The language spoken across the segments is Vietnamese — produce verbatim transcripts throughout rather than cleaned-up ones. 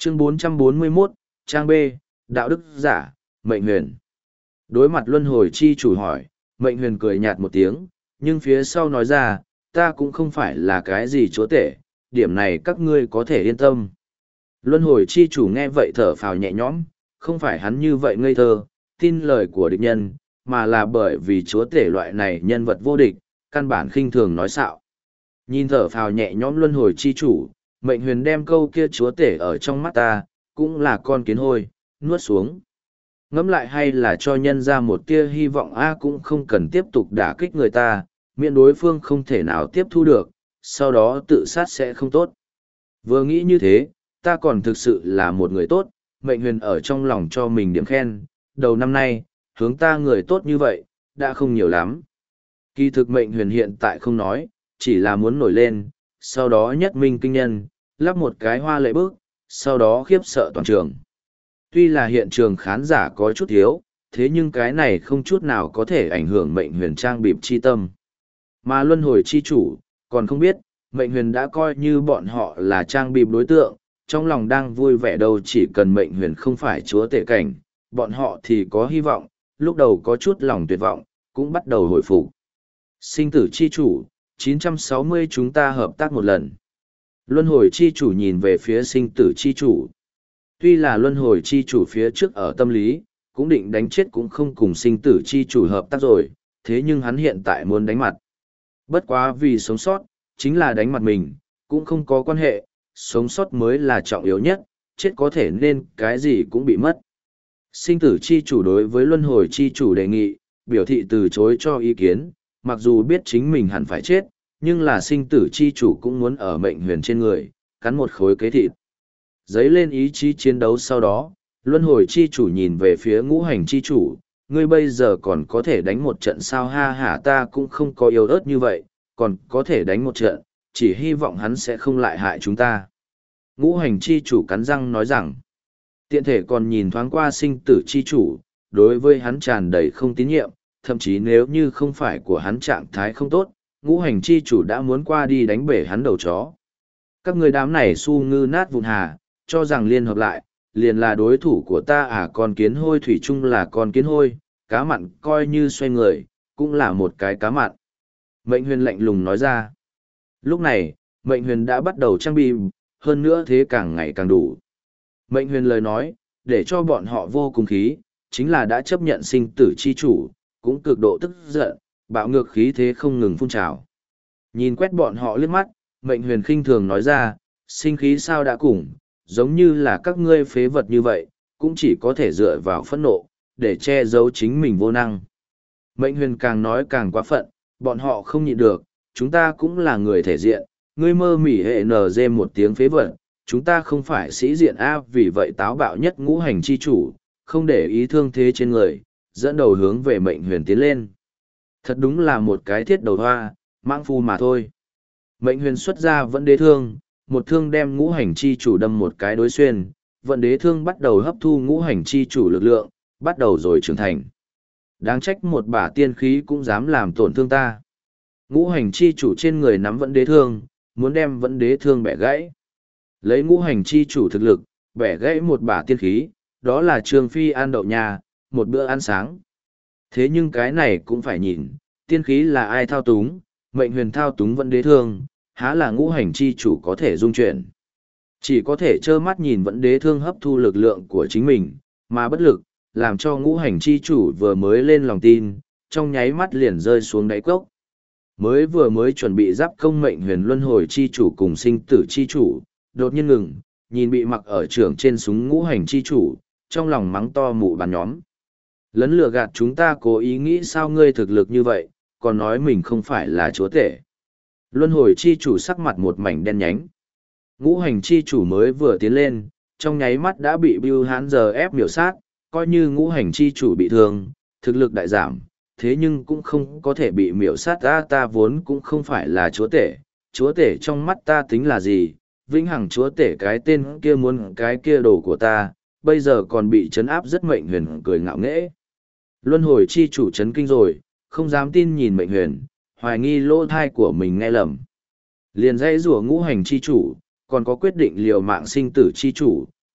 Chương bốn trăm bốn mươi mốt, Trang B, Đạo đức giả, Mệnh Huyền. Đối mặt luân hồi chi chủ hỏi, Mệnh Huyền cười nhạt một tiếng, nhưng phía sau nói ra, ta cũng không phải là cái gì chúa tể, điểm này các ngươi có thể yên tâm. Luân hồi chi chủ nghe vậy thở phào nhẹ nhõm, không phải hắn như vậy ngây thơ, tin lời của địch nhân, mà là bởi vì chúa tể loại này nhân vật vô địch, căn bản khinh thường nói xạo. Nhìn thở phào nhẹ nhõm luân hồi chi chủ, Mệnh Huyền đem câu kia chúa tể ở trong mắt ta, cũng là con kiến hôi, nuốt xuống. Ngẫm lại hay là cho nhân ra một tia hy vọng A cũng không cần tiếp tục đả kích người ta, miễn đối phương không thể nào tiếp thu được, sau đó tự sát sẽ không tốt. Vừa nghĩ như thế, ta còn thực sự là một người tốt, Mệnh Huyền ở trong lòng cho mình điểm khen, đầu năm nay, hướng ta người tốt như vậy, đã không nhiều lắm. Kỳ thực Mệnh Huyền hiện tại không nói, chỉ là muốn nổi lên, sau đó nhất minh kinh nhân, lắp một cái hoa lệ bước, sau đó khiếp sợ toàn trường. Tuy là hiện trường khán giả có chút thiếu, thế nhưng cái này không chút nào có thể ảnh hưởng Mệnh Huyền trang bịp chi tâm. Mà luân hồi chi chủ, còn không biết, Mệnh Huyền đã coi như bọn họ là trang bịp đối tượng, trong lòng đang vui vẻ đâu chỉ cần Mệnh Huyền không phải chúa tể cảnh, bọn họ thì có hy vọng, lúc đầu có chút lòng tuyệt vọng, cũng bắt đầu hồi phục. Sinh tử chi chủ, chín trăm sáu mươi chúng ta hợp tác một lần. Luân hồi chi chủ nhìn về phía sinh tử chi chủ. Tuy là luân hồi chi chủ phía trước ở tâm lý, cũng định đánh chết cũng không cùng sinh tử chi chủ hợp tác rồi, thế nhưng hắn hiện tại muốn đánh mặt. Bất quá vì sống sót, chính là đánh mặt mình, cũng không có quan hệ, sống sót mới là trọng yếu nhất, chết có thể nên cái gì cũng bị mất. Sinh tử chi chủ đối với luân hồi chi chủ đề nghị, biểu thị từ chối cho ý kiến, mặc dù biết chính mình hẳn phải chết, nhưng là sinh tử chi chủ cũng muốn ở Mệnh Huyền trên người, cắn một khối kế thịt. Dấy lên ý chí chiến đấu sau đó, luân hồi chi chủ nhìn về phía ngũ hành chi chủ, ngươi bây giờ còn có thể đánh một trận sao ha hả ta cũng không có yếu ớt như vậy, còn có thể đánh một trận, chỉ hy vọng hắn sẽ không lại hại chúng ta. Ngũ hành chi chủ cắn răng nói rằng, tiện thể còn nhìn thoáng qua sinh tử chi chủ, đối với hắn tràn đầy không tín nhiệm, thậm chí nếu như không phải của hắn trạng thái không tốt, ngũ hành chi chủ đã muốn qua đi đánh bể hắn đầu chó. Các người đám này su ngư nát vụn hà, cho rằng liên hợp lại, liền là đối thủ của ta à con kiến hôi thủy chung là con kiến hôi, cá mặn coi như xoay người, cũng là một cái cá mặn. Mệnh Huyền lạnh lùng nói ra. Lúc này, Mệnh Huyền đã bắt đầu trang bị, hơn nữa thế càng ngày càng đủ. Mệnh Huyền lời nói, để cho bọn họ vô cùng khí, chính là đã chấp nhận sinh tử chi chủ, cũng cực độ tức giận, bạo ngược khí thế không ngừng phun trào. Nhìn quét bọn họ liếc mắt, Mệnh Huyền khinh thường nói ra, sinh khí sao đã cùng, giống như là các ngươi phế vật như vậy, cũng chỉ có thể dựa vào phẫn nộ, để che giấu chính mình vô năng. Mệnh Huyền càng nói càng quá phận, bọn họ không nhịn được, chúng ta cũng là người thể diện, ngươi mơ mỉ hệ nờ dê một tiếng phế vật, chúng ta không phải sĩ diện A vì vậy táo bạo nhất ngũ hành chi chủ, không để ý thương thế trên người, dẫn đầu hướng về Mệnh Huyền tiến lên. Thật đúng là một cái thiết đầu hoa, mãng phu mà thôi. Mệnh Huyền xuất ra vẫn đế thương, một thương đem ngũ hành chi chủ đâm một cái đối xuyên, vận đế thương bắt đầu hấp thu ngũ hành chi chủ lực lượng, bắt đầu rồi trưởng thành. Đáng trách một bả tiên khí cũng dám làm tổn thương ta. Ngũ hành chi chủ trên người nắm vận đế thương, muốn đem vận đế thương bẻ gãy. Lấy ngũ hành chi chủ thực lực, bẻ gãy một bả tiên khí, đó là Trương Phi ăn đậu nhà, một bữa ăn sáng. Thế nhưng cái này cũng phải nhìn, tiên khí là ai thao túng, Mệnh Huyền thao túng vận đế thương, há là ngũ hành chi chủ có thể dung chuyển. Chỉ có thể trơ mắt nhìn vận đế thương hấp thu lực lượng của chính mình, mà bất lực, làm cho ngũ hành chi chủ vừa mới lên lòng tin, trong nháy mắt liền rơi xuống đáy cốc. Mới vừa mới chuẩn bị giáp công Mệnh Huyền luân hồi chi chủ cùng sinh tử chi chủ, đột nhiên ngừng, nhìn bị mặc ở trưởng trên súng ngũ hành chi chủ, trong lòng mắng to mụ bàn nhóm. Lấn lừa gạt chúng ta cố ý nghĩ sao ngươi thực lực như vậy, còn nói mình không phải là chúa tể. Luân hồi chi chủ sắc mặt một mảnh đen nhánh. Ngũ hành chi chủ mới vừa tiến lên, trong nháy mắt đã bị Bưu Hán giờ ép miểu sát, coi như ngũ hành chi chủ bị thương, thực lực đại giảm, thế nhưng cũng không có thể bị miểu sát ta ta vốn cũng không phải là chúa tể, chúa tể trong mắt ta tính là gì, vĩnh hằng chúa tể cái tên kia muốn cái kia đồ của ta, bây giờ còn bị trấn áp rất Mệnh Huyền cười ngạo nghễ. Luân hồi chi chủ chấn kinh rồi, không dám tin nhìn Mệnh Huyền, hoài nghi lỗ thai của mình nghe lầm. Liền dãy rủa ngũ hành chi chủ, còn có quyết định liều mạng sinh tử chi chủ,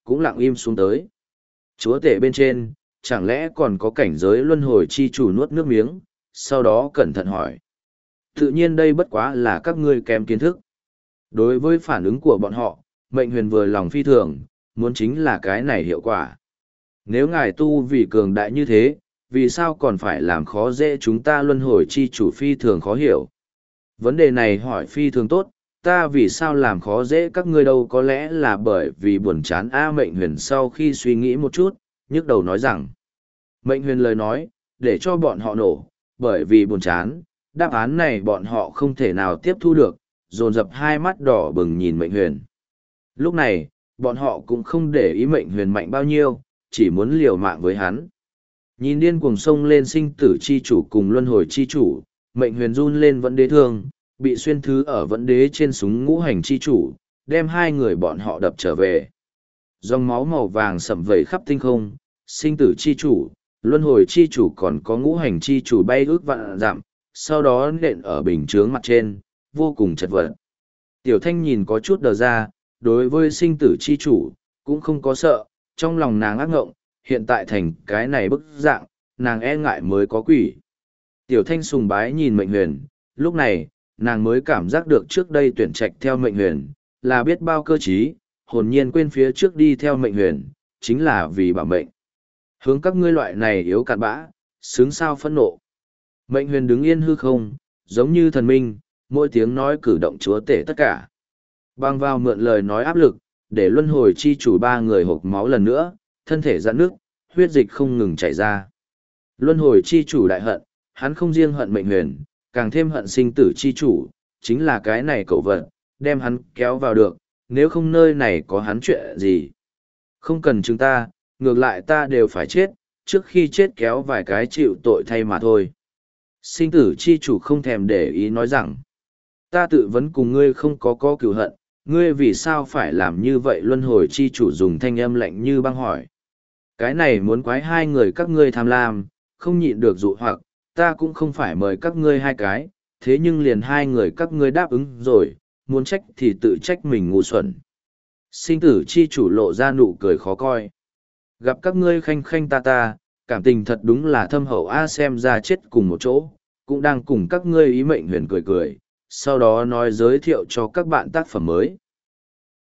cũng lặng im xuống tới. Chúa tể bên trên, chẳng lẽ còn có cảnh giới luân hồi chi chủ nuốt nước miếng, sau đó cẩn thận hỏi. Tự nhiên đây bất quá là các ngươi kém kiến thức. Đối với phản ứng của bọn họ, mệnh huyền vừa lòng phi thường, muốn chính là cái này hiệu quả. Nếu ngài tu vì cường đại như thế, vì sao còn phải làm khó dễ chúng ta luân hồi chi chủ phi thường khó hiểu. Vấn đề này hỏi phi thường tốt, ta vì sao làm khó dễ các ngươi đâu, có lẽ là bởi vì buồn chán A. Mệnh huyền sau khi suy nghĩ một chút, nhức đầu nói rằng. Mệnh huyền lời nói, để cho bọn họ nổ, bởi vì buồn chán, đáp án này bọn họ không thể nào tiếp thu được, dồn dập hai mắt đỏ bừng nhìn mệnh huyền. Lúc này, bọn họ cũng không để ý mệnh huyền mạnh bao nhiêu, chỉ muốn liều mạng với hắn. Nhìn điên cuồng sông lên sinh tử chi chủ cùng luân hồi chi chủ, mệnh huyền run lên vẫn đế thương, bị xuyên thứ ở vẫn đế trên súng ngũ hành chi chủ, đem hai người bọn họ đập trở về. Dòng máu màu vàng sậm vẩy khắp tinh không, sinh tử chi chủ, luân hồi chi chủ còn có ngũ hành chi chủ bay ước vạn dặm, sau đó nện ở bình chướng mặt trên, vô cùng chật vật. Tiểu Thanh nhìn có chút đờ ra, đối với sinh tử chi chủ, cũng không có sợ, trong lòng nàng ác ngộng, hiện tại thành cái này bức dạng, nàng e ngại mới có quỷ. Tiểu Thanh sùng bái nhìn mệnh huyền, lúc này, nàng mới cảm giác được trước đây tuyển trạch theo mệnh huyền, là biết bao cơ trí, hồn nhiên quên phía trước đi theo mệnh huyền, chính là vì bảo mệnh. Hướng các ngươi loại này yếu cạn bã, sướng sao phẫn nộ. Mệnh huyền đứng yên hư không, giống như thần minh, mỗi tiếng nói cử động chúa tể tất cả. Bang vào mượn lời nói áp lực, để luân hồi chi chủ ba người hộp máu lần nữa, thân thể giãn nước, huyết dịch không ngừng chảy ra. Luân hồi chi chủ đại hận, hắn không riêng hận mệnh huyền, càng thêm hận sinh tử chi chủ, chính là cái này cậu vật, đem hắn kéo vào được, nếu không nơi này có hắn chuyện gì. Không cần chúng ta, ngược lại ta đều phải chết, trước khi chết kéo vài cái chịu tội thay mà thôi. Sinh tử chi chủ không thèm để ý nói rằng, ta tự vấn cùng ngươi không có có cựu hận, ngươi vì sao phải làm như vậy? Luân hồi chi chủ dùng thanh âm lạnh như băng hỏi. Cái này muốn quái hai người các ngươi tham lam, không nhịn được dụ hoặc, ta cũng không phải mời các ngươi hai cái, thế nhưng liền hai người các ngươi đáp ứng rồi, muốn trách thì tự trách mình ngu xuẩn. Sinh tử chi chủ lộ ra nụ cười khó coi. Gặp các ngươi khanh khanh ta ta, cảm tình thật đúng là thâm hậu a, xem ra chết cùng một chỗ, cũng đang cùng các ngươi ý. Mệnh huyền cười cười, sau đó nói giới thiệu cho các bạn tác phẩm mới.